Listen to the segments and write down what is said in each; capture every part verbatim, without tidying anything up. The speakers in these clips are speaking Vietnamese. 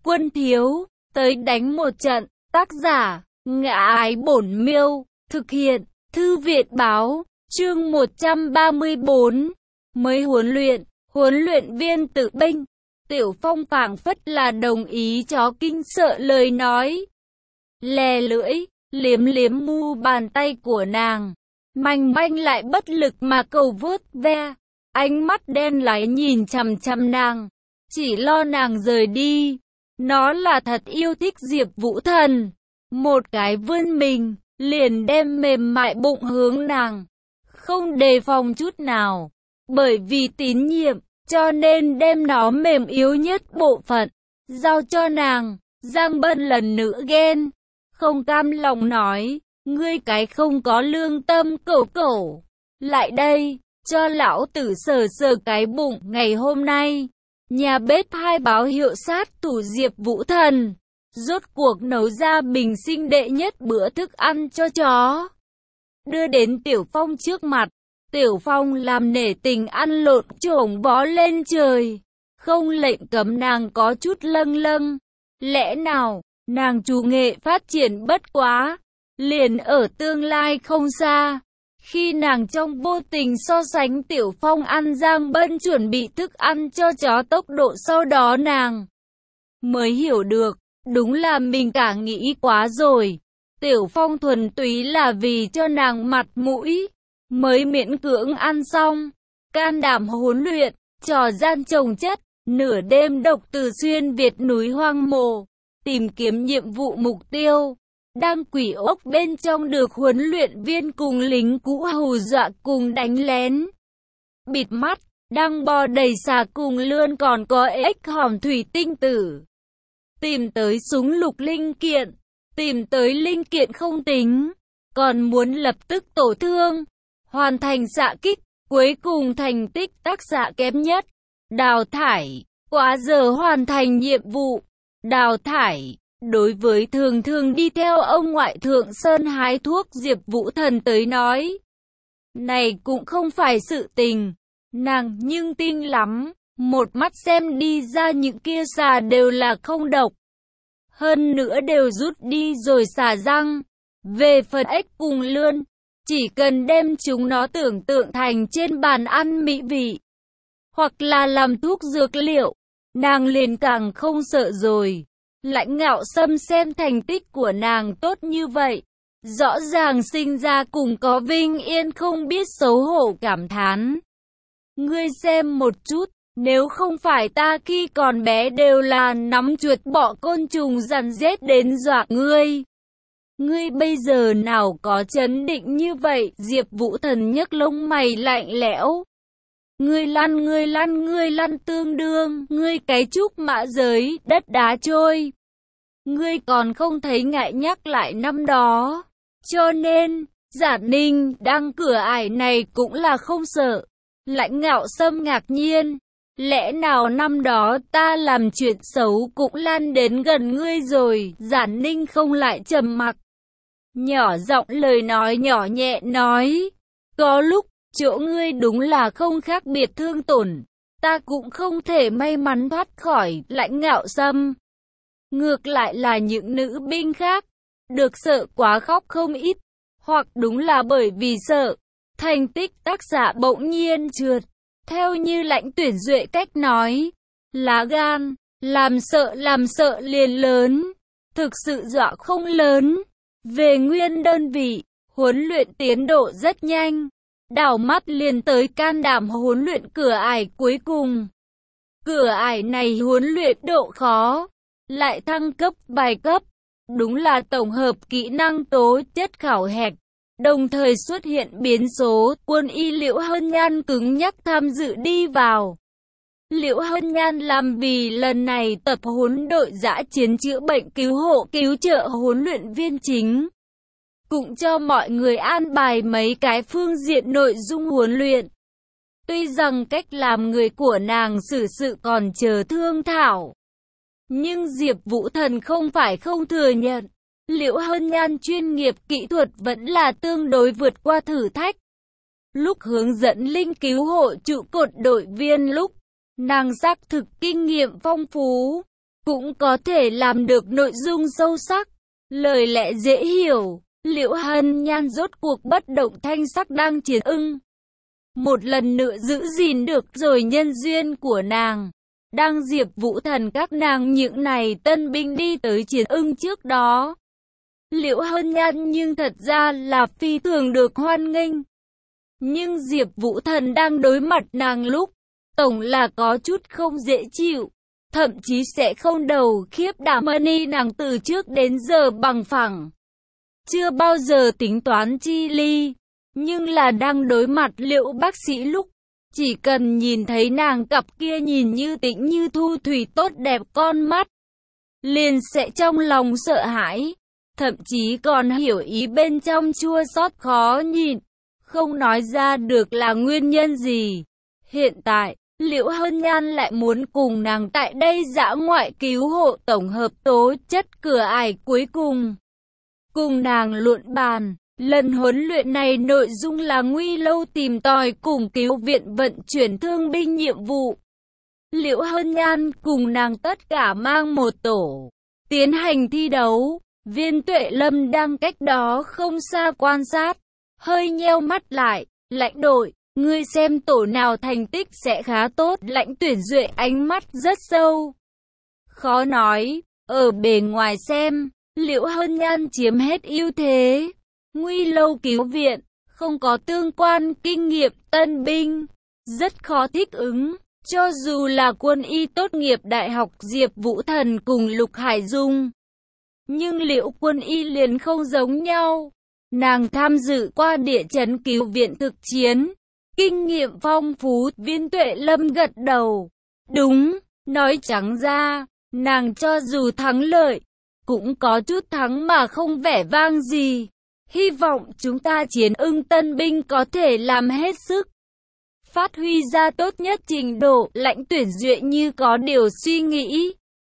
quân thiếu, tới đánh một trận. Tác giả, Ngã Ái Bổn Miêu, thực hiện, Thư viện Báo, chương một trăm ba mươi bốn. Mới huấn luyện, huấn luyện viên tự binh. Tiểu Phong phảng phất là đồng ý chó kinh sợ lời nói. Lè lưỡi, liếm liếm mu bàn tay của nàng. Manh manh lại bất lực mà cầu vuốt ve. Ánh mắt đen láy nhìn chằm chằm nàng. Chỉ lo nàng rời đi. Nó là thật yêu thích Diệp Vũ Thần. Một cái vươn mình, liền đem mềm mại bụng hướng nàng. Không đề phòng chút nào. Bởi vì tín nhiệm, cho nên đem nó mềm yếu nhất bộ phận, giao cho nàng. Giang Bân lần nữa ghen. Không cam lòng nói, ngươi cái không có lương tâm cẩu cẩu. Lại đây, cho lão tử sờ sờ cái bụng. Ngày hôm nay, nhà bếp hai báo hiệu sát thủ Diệp Vũ Thần rốt cuộc nấu ra bình sinh đệ nhất bữa thức ăn cho chó. Đưa đến Tiểu Phong trước mặt. Tiểu Phong làm nể tình ăn lộn chổng bó lên trời. Không lệnh cấm nàng có chút lâng lâng. Lẽ nào, nàng chủ nghệ phát triển bất quá. Liền ở tương lai không xa. Khi nàng trong vô tình so sánh Tiểu Phong ăn Giang Bân chuẩn bị thức ăn cho chó tốc độ, sau đó nàng mới hiểu được, đúng là mình cả nghĩ quá rồi. Tiểu Phong thuần túy là vì cho nàng mặt mũi, mới miễn cưỡng ăn xong. Can đảm huấn luyện, trò gian chồng chất, nửa đêm độc từ xuyên Việt núi hoang mộ, tìm kiếm nhiệm vụ mục tiêu. Đang quỷ ốc bên trong được huấn luyện viên cùng lính cũ hù dọa cùng đánh lén. Bịt mắt, đang bò đầy xà cùng lươn, còn có ếch hòm thủy tinh tử. Tìm tới súng lục linh kiện, tìm tới linh kiện không tính, còn muốn lập tức tổ thương, hoàn thành xạ kích, cuối cùng thành tích tác xạ kém nhất. Đào thải, quá giờ hoàn thành nhiệm vụ. Đào thải. Đối với thường thường đi theo ông ngoại Thượng Sơn hái thuốc Diệp Vũ Thần tới nói, này cũng không phải sự tình. Nàng nhưng tin lắm, một mắt xem đi ra những kia xà đều là không độc. Hơn nữa đều rút đi rồi xả răng. Về phần ếch cùng lươn, chỉ cần đem chúng nó tưởng tượng thành trên bàn ăn mỹ vị, hoặc là làm thuốc dược liệu, nàng liền càng không sợ rồi. Lãnh Ngạo Sâm xem thành tích của nàng tốt như vậy, rõ ràng sinh ra cùng có vinh yên, không biết xấu hổ cảm thán. Ngươi xem một chút, nếu không phải ta khi còn bé đều là nắm chuột bọ côn trùng dằn rết đến dọa ngươi. Ngươi bây giờ nào có chấn định như vậy? Diệp Vũ Thần nhấc lông mày lạnh lẽo. Ngươi lăn, ngươi lăn, ngươi lăn tương đương, ngươi cái trúc mã giới, đất đá trôi. Ngươi còn không thấy ngại nhắc lại năm đó. Cho nên, Giả Ninh đang cửa ải này cũng là không sợ. Lãnh Ngạo Sâm ngạc nhiên. Lẽ nào năm đó ta làm chuyện xấu cũng lan đến gần ngươi rồi? Giả Ninh không lại trầm mặc. Nhỏ giọng lời nói nhỏ nhẹ nói. Có lúc, chỗ ngươi đúng là không khác biệt thương tổn. Ta cũng không thể may mắn thoát khỏi. Lãnh Ngạo Sâm. Ngược lại là những nữ binh khác, được sợ quá khóc không ít. Hoặc đúng là bởi vì sợ, thành tích tác giả bỗng nhiên trượt. Theo như Lãnh Tuyển Duệ cách nói, lá gan, làm sợ làm sợ liền lớn. Thực sự dọa không lớn. Về nguyên đơn vị, huấn luyện tiến độ rất nhanh. Đảo mắt liền tới can đảm huấn luyện cửa ải cuối cùng. Cửa ải này huấn luyện độ khó, lại thăng cấp vài cấp. Đúng là tổng hợp kỹ năng tố chất khảo hạch. Đồng thời xuất hiện biến số. Quân y Liễu Hân Nhan cứng nhắc tham dự đi vào. Liễu Hân Nhan làm vì lần này tập huấn đội dã chiến chữa bệnh cứu hộ cứu trợ huấn luyện viên chính. Cũng cho mọi người an bài mấy cái phương diện nội dung huấn luyện. Tuy rằng cách làm người của nàng xử sự còn chờ thương thảo, nhưng Diệp Vũ Thần không phải không thừa nhận. Liễu Hân Nhan chuyên nghiệp kỹ thuật vẫn là tương đối vượt qua thử thách. Lúc hướng dẫn linh cứu hộ trụ cột đội viên lúc, nàng xác thực kinh nghiệm phong phú. cũng có thể làm được nội dung sâu sắc, lời lẽ dễ hiểu. Liễu Hân Nhan rốt cuộc bất động thanh sắc đang chiến ưng. Một lần nữa giữ gìn được rồi nhân duyên của nàng. Đang Diệp Vũ Thần các nàng những này tân binh đi tới chiến ưng trước đó. Liễu Hân Nhan nhưng thật ra là phi thường được hoan nghênh. Nhưng Diệp Vũ Thần đang đối mặt nàng lúc, tổng là có chút không dễ chịu. Thậm chí sẽ không đầu khiếp đảm mani nàng từ trước đến giờ bằng phẳng. Chưa bao giờ tính toán chi ly. Nhưng là đang đối mặt Liễu bác sĩ lúc, chỉ cần nhìn thấy nàng cặp kia nhìn như tĩnh như thu thủy tốt đẹp con mắt, liền sẽ trong lòng sợ hãi, thậm chí còn hiểu ý bên trong chua xót khó nhịn, không nói ra được là nguyên nhân gì. Hiện tại, Liễu Hân Nhan lại muốn cùng nàng tại đây dã ngoại cứu hộ tổng hợp tố chất cửa ải cuối cùng. Cùng nàng luận bàn. Lần huấn luyện này nội dung là Nguy Lâu tìm tòi cùng cứu viện vận chuyển thương binh nhiệm vụ. Liễu Hân Nhan cùng nàng tất cả mang một tổ, tiến hành thi đấu. Viên Tuệ Lâm đang cách đó không xa quan sát, hơi nheo mắt lại. Lãnh đội, ngươi xem tổ nào thành tích sẽ khá tốt. Lãnh Tuyển Duệ ánh mắt rất sâu. Khó nói, ở bề ngoài xem, Liễu Hân Nhan chiếm hết ưu thế. Nguy Lâu cứu viện, không có tương quan kinh nghiệm tân binh, rất khó thích ứng. Cho dù là quân y tốt nghiệp đại học Diệp Vũ Thần cùng Lục Hải Dung, nhưng Liễu quân y liền không giống nhau. Nàng tham dự qua địa chấn cứu viện thực chiến, kinh nghiệm phong phú. Viên Tuệ Lâm gật đầu. Đúng, nói trắng ra, nàng cho dù thắng lợi, cũng có chút thắng mà không vẻ vang gì. Hy vọng chúng ta chiến ưng tân binh có thể làm hết sức, phát huy ra tốt nhất trình độ. Lãnh Tuyển Duệ như có điều suy nghĩ,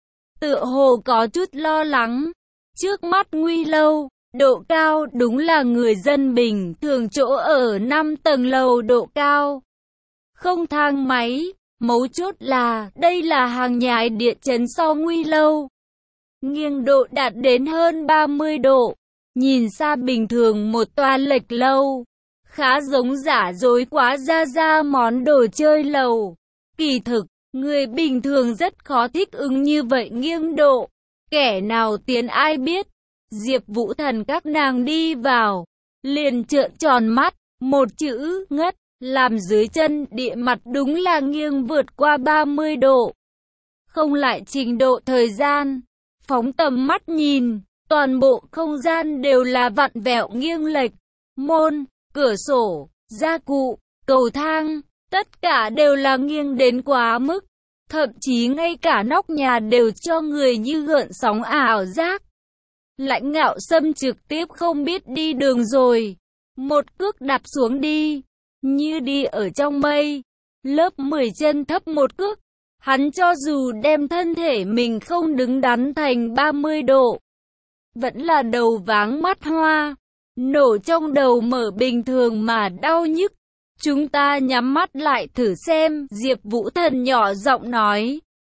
tựa hồ có chút lo lắng. Trước mắt Nguy Lâu, độ cao đúng là người dân bình thường chỗ ở năm tầng lầu độ cao, không thang máy. Mấu chốt là, đây là hàng nhái địa chấn so Nguy Lâu. Nghiêng độ đạt đến hơn ba mươi độ. Nhìn xa bình thường một toa lệch lâu, khá giống giả dối quá ra ra món đồ chơi lầu. Kỳ thực, người bình thường rất khó thích ứng như vậy nghiêng độ. Kẻ nào tiến ai biết. Diệp Vũ Thần các nàng đi vào, liền trợn tròn mắt, một chữ ngất, làm dưới chân địa mặt đúng là nghiêng vượt qua ba mươi độ. Không lại trình độ thời gian, phóng tầm mắt nhìn, toàn bộ không gian đều là vặn vẹo nghiêng lệch. Môn, cửa sổ, gia cụ, cầu thang, tất cả đều là nghiêng đến quá mức. Thậm chí ngay cả nóc nhà đều cho người như gợn sóng ảo giác. Lãnh Ngạo Sâm trực tiếp không biết đi đường rồi. Một cước đạp xuống đi, như đi ở trong mây. Lớp mười chân thấp một cước, hắn cho dù đem thân thể mình không đứng đắn thành ba mươi độ, vẫn là đầu váng mắt hoa, nổ trong đầu mở bình thường mà đau nhức. Chúng ta nhắm mắt lại thử xem, Diệp Vũ Thần nhỏ giọng nói.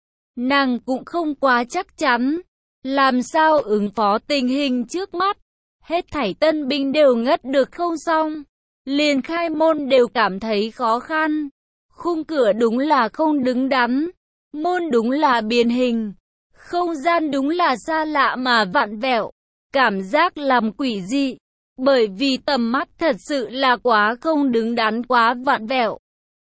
Nàng cũng không quá chắc chắn, làm sao ứng phó tình hình trước mắt. Hết thảy tân binh đều ngất được không xong, liền khai môn đều cảm thấy khó khăn. Khung cửa đúng là không đứng đắn, môn đúng là biến hình, không gian đúng là xa lạ mà vặn vẹo, cảm giác làm quỷ dị. Bởi vì tầm mắt thật sự là quá không đứng đắn, quá vặn vẹo.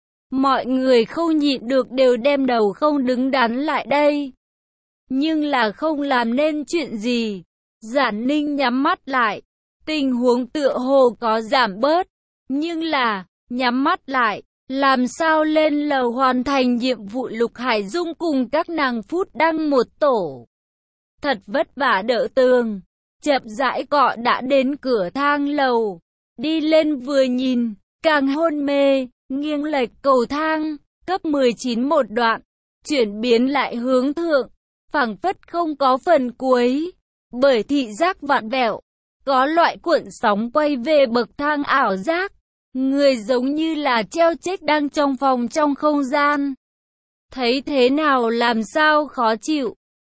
Mọi người không nhịn được đều đem đầu không đứng đắn lại đây. Nhưng là không làm nên chuyện gì. Giản Ninh nhắm mắt lại. Tình huống tựa hồ có giảm bớt. Nhưng là, nhắm mắt lại, làm sao lên lầu hoàn thành nhiệm vụ. Lục Hải Dung cùng các nàng phút đăng một tổ. Thật vất vả đỡ tường. Chậm rãi cọ đã đến cửa thang lầu. Đi lên vừa nhìn, càng hôn mê, nghiêng lệch cầu thang, cấp mười chín một đoạn, chuyển biến lại hướng thượng, phảng phất không có phần cuối. Bởi thị giác vặn vẹo, có loại cuộn sóng quay về bậc thang ảo giác. Người giống như là treo chết đang trong phòng trong không gian. Thấy thế nào làm sao khó chịu.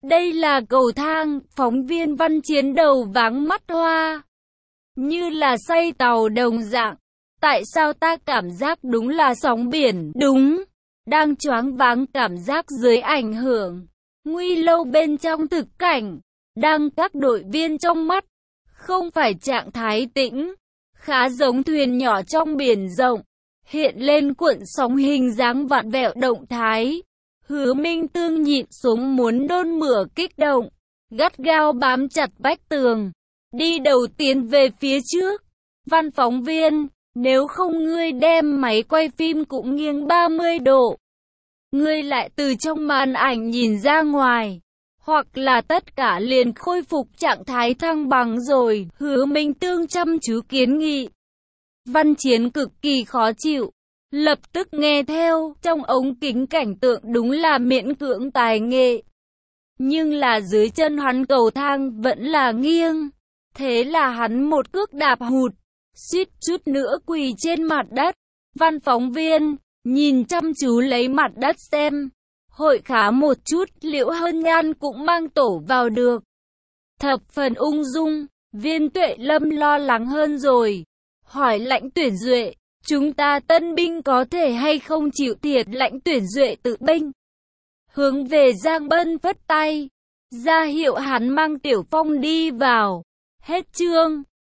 Đây là cầu thang, phóng viên Văn Chiến đầu váng mắt hoa. Như là say tàu đồng dạng. Tại sao ta cảm giác đúng là sóng biển, đúng. Đang choáng váng cảm giác dưới ảnh hưởng. Nguy lâu bên trong thực cảnh. Đang các đội viên trong mắt. Không phải trạng thái tĩnh. Khá giống thuyền nhỏ trong biển rộng. Hiện lên cuộn sóng hình dáng vặn vẹo động thái. Hứa Minh Tương nhịn xuống muốn nôn mửa kích động. Gắt gao bám chặt vách tường. Đi đầu tiến về phía trước. Văn phóng viên, nếu không ngươi đem máy quay phim cũng nghiêng ba mươi độ. Ngươi lại từ trong màn ảnh nhìn ra ngoài. Hoặc là tất cả liền khôi phục trạng thái thăng bằng rồi. Hứa Minh Tương chăm chú kiến nghị. Văn Chiến cực kỳ khó chịu. Lập tức nghe theo, trong ống kính cảnh tượng đúng là miễn cưỡng tài nghệ. Nhưng là dưới chân hắn cầu thang vẫn là nghiêng. Thế là hắn một cước đạp hụt, suýt chút nữa quỳ trên mặt đất. Văn phóng viên, nhìn chăm chú lấy mặt đất xem. Hội khá một chút, Liễu Hân Nhan cũng mang tổ vào được. Thập phần ung dung, Viên Tuệ Lâm lo lắng hơn rồi. Hỏi Lãnh Tuyển Duệ, chúng ta tân binh có thể hay không chịu thiệt? Lãnh Tuyển Duệ tự binh. Hướng về Giang Bân phất tay, ra hiệu hắn mang Tiểu Phong đi vào. Hết chương.